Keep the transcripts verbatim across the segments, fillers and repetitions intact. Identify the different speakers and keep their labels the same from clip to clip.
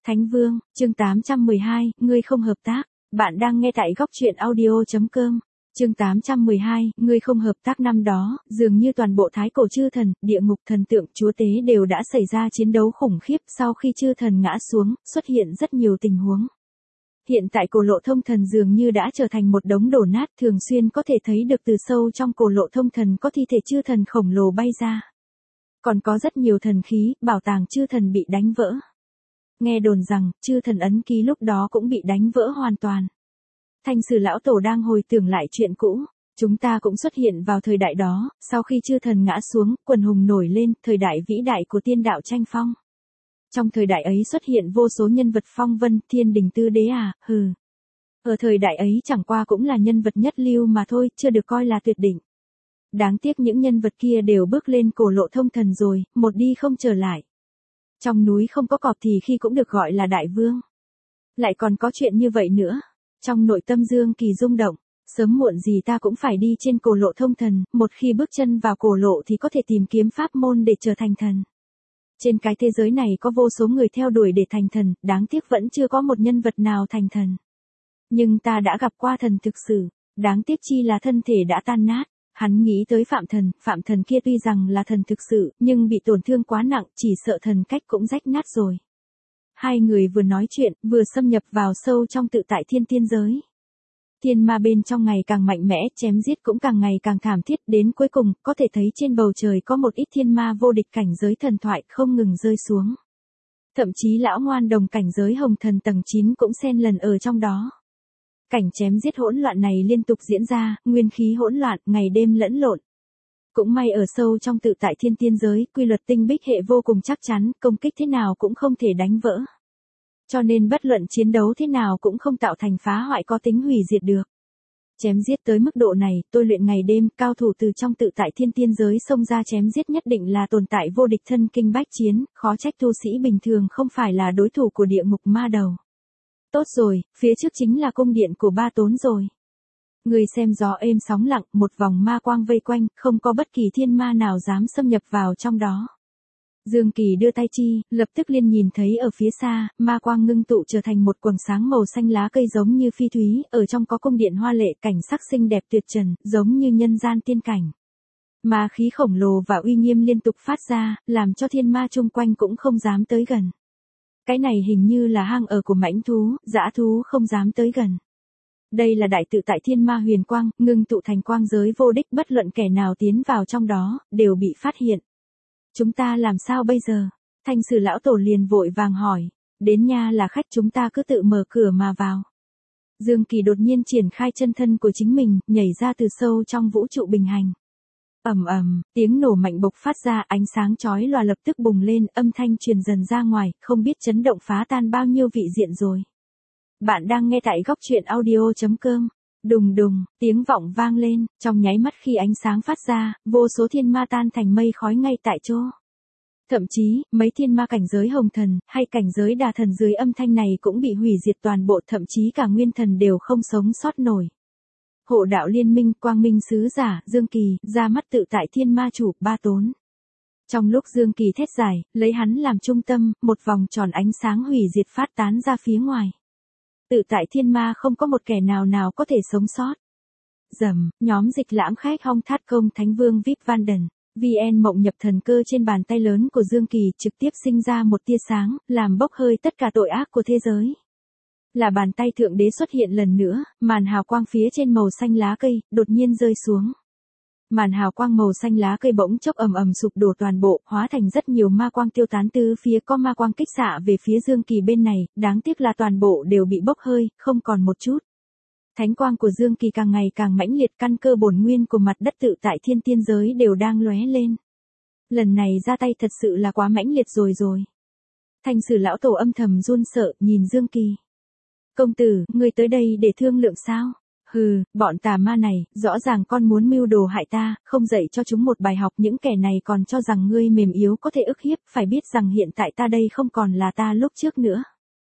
Speaker 1: Thánh Vương, chương tám trăm mười hai, ngươi không hợp tác. Bạn đang nghe tại góc truyện audio.com. Chương tám trăm mười hai, ngươi không hợp tác. Năm đó, dường như toàn bộ thái cổ chư thần, địa ngục thần tượng, chúa tế đều đã xảy ra chiến đấu khủng khiếp. Sau khi chư thần ngã xuống, xuất hiện rất nhiều tình huống. Hiện tại cổ lộ thông thần dường như đã trở thành một đống đổ nát, thường xuyên có thể thấy được từ sâu trong cổ lộ thông thần có thi thể chư thần khổng lồ bay ra. Còn có rất nhiều thần khí, bảo tàng chư thần bị đánh vỡ. Nghe đồn rằng, chư thần ấn ký lúc đó cũng bị đánh vỡ hoàn toàn. Thanh Sử lão tổ đang hồi tưởng lại chuyện cũ. Chúng ta cũng xuất hiện vào thời đại đó, sau khi chư thần ngã xuống, quần hùng nổi lên, thời đại vĩ đại của tiên đạo tranh phong. Trong thời đại ấy xuất hiện vô số nhân vật phong vân, thiên đình tư đế à, hừ. Ở thời đại ấy chẳng qua cũng là nhân vật nhất lưu mà thôi, chưa được coi là tuyệt đỉnh. Đáng tiếc những nhân vật kia đều bước lên cổ lộ thông thần rồi, một đi không trở lại. Trong núi không có cọp thì khi cũng được gọi là đại vương. Lại còn có chuyện như vậy nữa. Trong nội tâm Dương Kỳ rung động, sớm muộn gì ta cũng phải đi trên cổ lộ thông thần, một khi bước chân vào cổ lộ thì có thể tìm kiếm pháp môn để trở thành thần. Trên cái thế giới này có vô số người theo đuổi để thành thần, đáng tiếc vẫn chưa có một nhân vật nào thành thần. Nhưng ta đã gặp qua thần thực sự, đáng tiếc chi là thân thể đã tan nát. Hắn nghĩ tới Phạm Thần, Phạm Thần kia tuy rằng là thần thực sự, nhưng bị tổn thương quá nặng, chỉ sợ thần cách cũng rách nát rồi. Hai người vừa nói chuyện, vừa xâm nhập vào sâu trong tự tại thiên tiên giới. Thiên ma bên trong ngày càng mạnh mẽ, chém giết cũng càng ngày càng thảm thiết, đến cuối cùng, có thể thấy trên bầu trời có một ít thiên ma vô địch cảnh giới thần thoại không ngừng rơi xuống. Thậm chí lão ngoan đồng cảnh giới hồng thần tầng chín cũng xen lần ở trong đó. Cảnh chém giết hỗn loạn này liên tục diễn ra, nguyên khí hỗn loạn, ngày đêm lẫn lộn. Cũng may ở sâu trong tự tại thiên tiên giới, quy luật tinh bích hệ vô cùng chắc chắn, công kích thế nào cũng không thể đánh vỡ. Cho nên bất luận chiến đấu thế nào cũng không tạo thành phá hoại có tính hủy diệt được. Chém giết tới mức độ này, tôi luyện ngày đêm, cao thủ từ trong tự tại thiên tiên giới xông ra chém giết nhất định là tồn tại vô địch thân kinh bách chiến, khó trách tu sĩ bình thường không phải là đối thủ của địa ngục ma đầu. Tốt rồi, phía trước chính là cung điện của Ba Tốn rồi. Người xem gió êm sóng lặng, một vòng ma quang vây quanh, không có bất kỳ thiên ma nào dám xâm nhập vào trong đó. Dương Kỳ đưa tay chi, lập tức liền nhìn thấy ở phía xa, ma quang ngưng tụ trở thành một quầng sáng màu xanh lá cây giống như phi thúy, ở trong có cung điện hoa lệ, cảnh sắc xinh đẹp tuyệt trần, giống như nhân gian tiên cảnh. Ma khí khổng lồ và uy nghiêm liên tục phát ra, làm cho thiên ma chung quanh cũng không dám tới gần. Cái này hình như là hang ở của mãnh thú, dã thú không dám tới gần. Đây là đại tự tại thiên ma huyền quang, ngưng tụ thành quang giới vô đích, bất luận kẻ nào tiến vào trong đó, đều bị phát hiện. Chúng ta làm sao bây giờ? Thanh Sử lão tổ liền vội vàng hỏi. Đến nha là khách, chúng ta cứ tự mở cửa mà vào. Dương Kỳ đột nhiên triển khai chân thân của chính mình, nhảy ra từ sâu trong vũ trụ bình hành. Ầm ầm, tiếng nổ mạnh bộc phát ra, ánh sáng chói lòa lập tức bùng lên, âm thanh truyền dần ra ngoài, không biết chấn động phá tan bao nhiêu vị diện rồi. Bạn đang nghe tại góc truyện audio.com. Đùng đùng, tiếng vọng vang lên, trong nháy mắt khi ánh sáng phát ra, vô số thiên ma tan thành mây khói ngay tại chỗ. Thậm chí, mấy thiên ma cảnh giới hồng thần, hay cảnh giới đà thần dưới âm thanh này cũng bị hủy diệt toàn bộ, thậm chí cả nguyên thần đều không sống sót nổi. Hộ đạo liên minh, quang minh sứ giả, Dương Kỳ, ra mắt tự tại thiên ma chủ, Ba Tốn. Trong lúc Dương Kỳ thét giải, lấy hắn làm trung tâm, một vòng tròn ánh sáng hủy diệt phát tán ra phía ngoài. Tự tại thiên ma không có một kẻ nào nào có thể sống sót. Dầm, nhóm dịch lãm khách hong thát công Thánh Vương vê i pê Vanden, vê en mộng nhập thần cơ trên bàn tay lớn của Dương Kỳ trực tiếp sinh ra một tia sáng, làm bốc hơi tất cả tội ác của thế giới. Là bàn tay thượng đế xuất hiện lần nữa, màn hào quang phía trên màu xanh lá cây, đột nhiên rơi xuống. Màn hào quang màu xanh lá cây bỗng chốc ầm ầm sụp đổ toàn bộ, hóa thành rất nhiều ma quang tiêu tán tứ phía, có ma quang kích xạ về phía Dương Kỳ bên này, đáng tiếc là toàn bộ đều bị bốc hơi, không còn một chút. Thánh quang của Dương Kỳ càng ngày càng mãnh liệt, căn cơ bổn nguyên của mặt đất tự tại thiên tiên giới đều đang lóe lên. Lần này ra tay thật sự là quá mãnh liệt rồi rồi. Thanh Sử lão tổ âm thầm run sợ, nhìn Dương Kỳ. Công tử, ngươi tới đây để thương lượng sao? Hừ, bọn tà ma này, rõ ràng con muốn mưu đồ hại ta, không dạy cho chúng một bài học, những kẻ này còn cho rằng ngươi mềm yếu có thể ức hiếp, phải biết rằng hiện tại ta đây không còn là ta lúc trước nữa.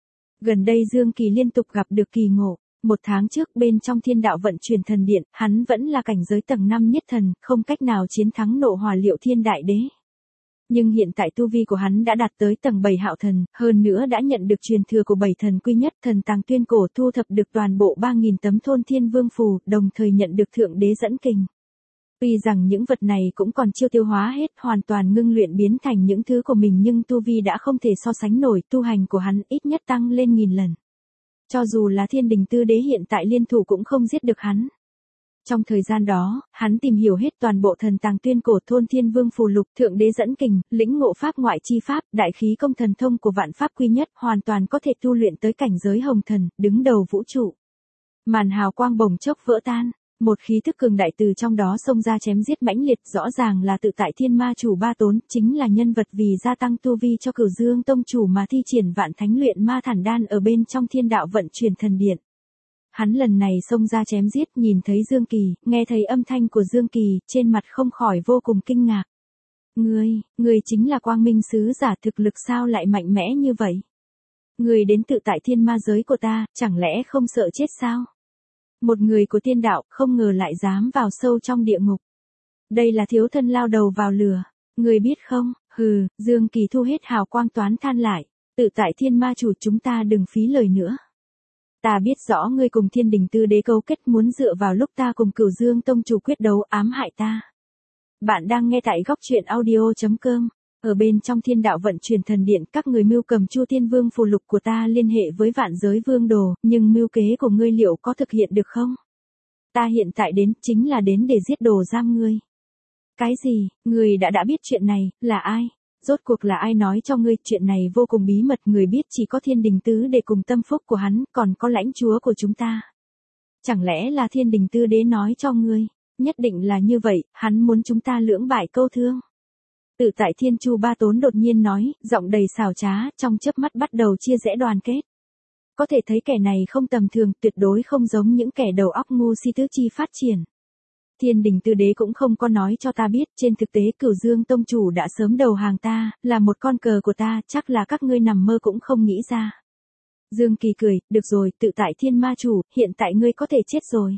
Speaker 1: Gần đây Dương Kỳ liên tục gặp được kỳ ngộ, một tháng trước bên trong thiên đạo vận chuyển thần điện, hắn vẫn là cảnh giới tầng năm nhất thần, không cách nào chiến thắng nộ hỏa liệu thiên đại đế. Nhưng hiện tại tu vi của hắn đã đạt tới tầng bảy hạo thần, hơn nữa đã nhận được truyền thừa của bảy thần quy nhất thần tàng tuyên cổ, thu thập được toàn bộ ba nghìn tấm thôn thiên vương phù, đồng thời nhận được thượng đế dẫn kình. Tuy rằng những vật này cũng còn chưa tiêu hóa hết, hoàn toàn ngưng luyện biến thành những thứ của mình, nhưng tu vi đã không thể so sánh nổi, tu hành của hắn ít nhất tăng lên nghìn lần. Cho dù là thiên đình tư đế hiện tại liên thủ cũng không giết được hắn. Trong thời gian đó, hắn tìm hiểu hết toàn bộ thần tàng tuyên cổ, thôn thiên vương phù lục, thượng đế dẫn kình, lĩnh ngộ pháp ngoại chi pháp, đại khí công thần thông của vạn pháp quy nhất, hoàn toàn có thể tu luyện tới cảnh giới hồng thần, đứng đầu vũ trụ. Màn hào quang bồng chốc vỡ tan, một khí thức cường đại từ trong đó xông ra chém giết mãnh liệt, rõ ràng là tự tại thiên ma chủ Ba Tốn, chính là nhân vật vì gia tăng tu vi cho Cửu Dương tông chủ mà thi triển vạn thánh luyện ma thản đan ở bên trong thiên đạo vận chuyển thần điện. Hắn lần này xông ra chém giết, nhìn thấy Dương Kỳ, nghe thấy âm thanh của Dương Kỳ, trên mặt không khỏi vô cùng kinh ngạc. Ngươi, ngươi chính là quang minh sứ giả, thực lực sao lại mạnh mẽ như vậy? Ngươi đến tự tại thiên ma giới của ta, chẳng lẽ không sợ chết sao? Một người của tiên đạo, không ngờ lại dám vào sâu trong địa ngục. Đây là thiếu thân lao đầu vào lửa. Ngươi biết không, hừ, Dương Kỳ thu hết hào quang toán than lại. Tự tại thiên ma chủ, chúng ta đừng phí lời nữa. Ta biết rõ ngươi cùng thiên đình tư đế cấu kết, muốn dựa vào lúc ta cùng Cửu Dương tông chủ quyết đấu ám hại ta. Bạn đang nghe tại góc truyện audio chấm com. Ở bên trong thiên đạo vận chuyển thần điện, các người mưu cầm Chu Thiên Vương phù lục của ta liên hệ với vạn giới vương đồ, nhưng mưu kế của ngươi liệu có thực hiện được không? Ta hiện tại đến, chính là đến để giết đồ giam ngươi. Cái gì, ngươi đã đã biết chuyện này, là ai? Rốt cuộc là ai nói cho ngươi? Chuyện này vô cùng bí mật, người biết chỉ có thiên đình tứ để cùng tâm phúc của hắn, còn có lãnh chúa của chúng ta. Chẳng lẽ là thiên đình tư đế nói cho ngươi? Nhất định là như vậy, hắn muốn chúng ta lưỡng bại câu thương. Tự tại thiên chu Ba Tốn đột nhiên nói, giọng đầy xảo trá, trong chớp mắt bắt đầu chia rẽ đoàn kết. Có thể thấy kẻ này không tầm thường, tuyệt đối không giống những kẻ đầu óc ngu si tứ chi phát triển. Thiên đình tư đế cũng không có nói cho ta biết, trên thực tế Cửu Dương tông chủ đã sớm đầu hàng ta, là một con cờ của ta, chắc là các ngươi nằm mơ cũng không nghĩ ra. Dương Kỳ cười, được rồi, tự tại thiên ma chủ, hiện tại ngươi có thể chết rồi.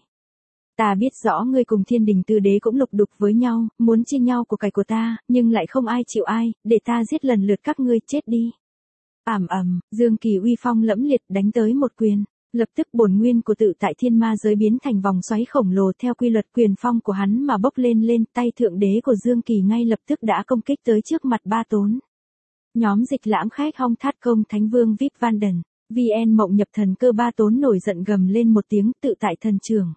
Speaker 1: Ta biết rõ ngươi cùng thiên đình tư đế cũng lục đục với nhau, muốn chia nhau của cải của ta, nhưng lại không ai chịu ai, để ta giết lần lượt các ngươi, chết đi. Ảm ầm, Dương Kỳ uy phong lẫm liệt đánh tới một quyền, lập tức bổn nguyên của tự tại thiên ma giới biến thành vòng xoáy khổng lồ, theo quy luật quyền phong của hắn mà bốc lên lên, tay thượng đế của Dương Kỳ ngay lập tức đã công kích tới trước mặt Ba Tốn. Nhóm dịch lãm khách hong thát công thánh vương vê i pê Vanden, vê en mộng nhập thần cơ. Ba Tốn nổi giận gầm lên một tiếng, tự tại thần trưởng.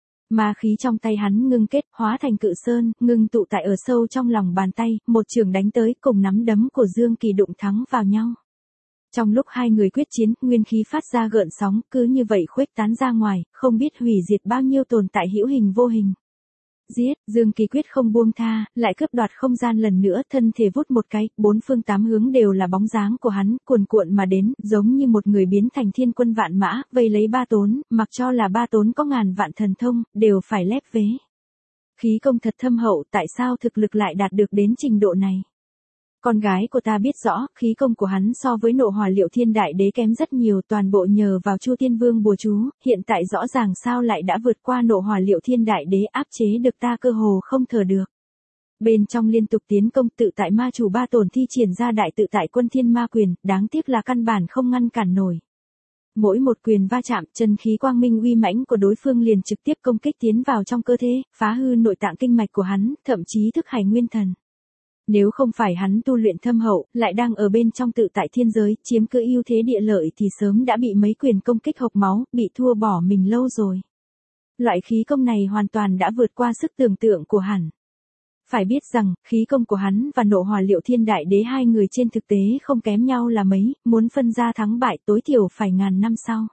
Speaker 1: Ma khí trong tay hắn ngưng kết, hóa thành cự sơn, ngưng tụ tại ở sâu trong lòng bàn tay, một trường đánh tới, cùng nắm đấm của Dương Kỳ đụng thắng vào nhau. Trong lúc hai người quyết chiến, nguyên khí phát ra gợn sóng, cứ như vậy khuếch tán ra ngoài, không biết hủy diệt bao nhiêu tồn tại hữu hình vô hình. Giết, Dương Kỳ quyết không buông tha, lại cướp đoạt không gian lần nữa, thân thể vút một cái, bốn phương tám hướng đều là bóng dáng của hắn, cuồn cuộn mà đến, giống như một người biến thành thiên quân vạn mã, vây lấy Ba Tốn, mặc cho là Ba Tốn có ngàn vạn thần thông, đều phải lép vế. Khí công thật thâm hậu, tại sao thực lực lại đạt được đến trình độ này? Con gái của ta biết rõ, khí công của hắn so với Nộ Hỏa Liệu Thiên Đại Đế kém rất nhiều, toàn bộ nhờ vào Chu Thiên Vương bùa chú, hiện tại rõ ràng sao lại đã vượt qua Nộ Hỏa Liệu Thiên Đại Đế, áp chế được ta cơ hồ không thở được. Bên trong liên tục tiến công, tự tại ma chủ Ba Tổn thi triển ra đại tự tại quân thiên ma quyền, đáng tiếc là căn bản không ngăn cản nổi. Mỗi một quyền va chạm, chân khí quang minh uy mãnh của đối phương liền trực tiếp công kích tiến vào trong cơ thể, phá hư nội tạng kinh mạch của hắn, thậm chí thức hải nguyên thần. Nếu không phải hắn tu luyện thâm hậu, lại đang ở bên trong tự tại thiên giới, chiếm cứ ưu thế địa lợi thì sớm đã bị mấy quyền công kích hộc máu, bị thua bỏ mình lâu rồi. Loại khí công này hoàn toàn đã vượt qua sức tưởng tượng của hắn. Phải biết rằng, khí công của hắn và Nộ Hỏa Liệu Thiên Đại Đế hai người trên thực tế không kém nhau là mấy, muốn phân ra thắng bại tối thiểu phải ngàn năm sau.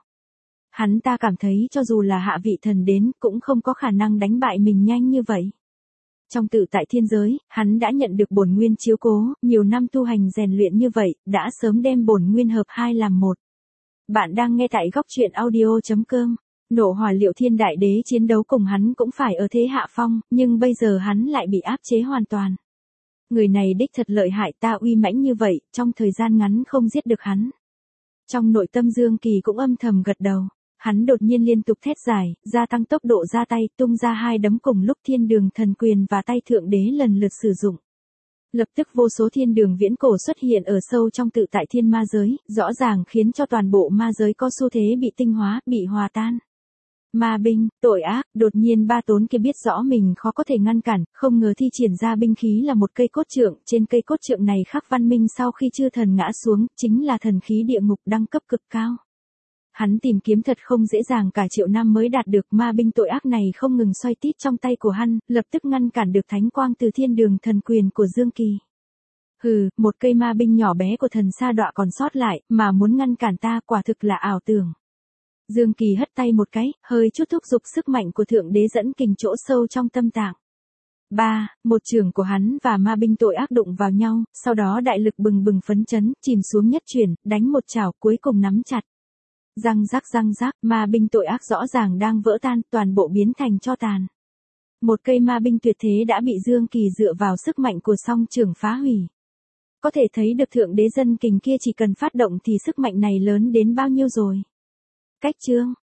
Speaker 1: Hắn ta cảm thấy cho dù là hạ vị thần đến, cũng không có khả năng đánh bại mình nhanh như vậy. Trong tự tại thiên giới, hắn đã nhận được bổn nguyên chiếu cố, nhiều năm tu hành rèn luyện như vậy, đã sớm đem bổn nguyên hợp hai làm một. Bạn đang nghe tại góc truyện audio chấm com. Nộ Hỏa Liệu Thiên Đại Đế chiến đấu cùng hắn cũng phải ở thế hạ phong, nhưng bây giờ hắn lại bị áp chế hoàn toàn. Người này đích thật lợi hại, ta uy mãnh như vậy, trong thời gian ngắn không giết được hắn. Trong nội tâm Dương Kỳ cũng âm thầm gật đầu. Hắn đột nhiên liên tục thét dài, gia tăng tốc độ ra tay, tung ra hai đấm cùng lúc thiên đường thần quyền và tay thượng đế lần lượt sử dụng. Lập tức vô số thiên đường viễn cổ xuất hiện ở sâu trong tự tại thiên ma giới, rõ ràng khiến cho toàn bộ ma giới có xu thế bị tinh hóa, bị hòa tan. Ma binh, tội ác, đột nhiên ba tốn kia biết rõ mình khó có thể ngăn cản, không ngờ thi triển ra binh khí là một cây cốt trượng, trên cây cốt trượng này khắc văn minh sau khi chư thần ngã xuống, chính là thần khí địa ngục đẳng cấp cực cao. Hắn tìm kiếm thật không dễ dàng, cả triệu năm mới đạt được. Ma binh tội ác này không ngừng xoay tít trong tay của hắn, lập tức ngăn cản được thánh quang từ thiên đường thần quyền của Dương Kỳ. Hừ, một cây ma binh nhỏ bé của thần sa đọa còn sót lại, mà muốn ngăn cản ta quả thực là ảo tưởng. Dương Kỳ hất tay một cái, hơi chút thúc giục sức mạnh của thượng đế dẫn kình chỗ sâu trong tâm tạng. ba. Một chưởng của hắn và ma binh tội ác đụng vào nhau, sau đó đại lực bừng bừng phấn chấn, chìm xuống nhất chuyển, đánh một chảo cuối cùng nắm chặt. Răng rắc răng rắc, ma binh tội ác rõ ràng đang vỡ tan, toàn bộ biến thành tro tàn. Một cây ma binh tuyệt thế đã bị Dương Kỳ dựa vào sức mạnh của song chưởng phá hủy. Có thể thấy được thượng đế dân kình kia chỉ cần phát động thì sức mạnh này lớn đến bao nhiêu rồi. Cách chương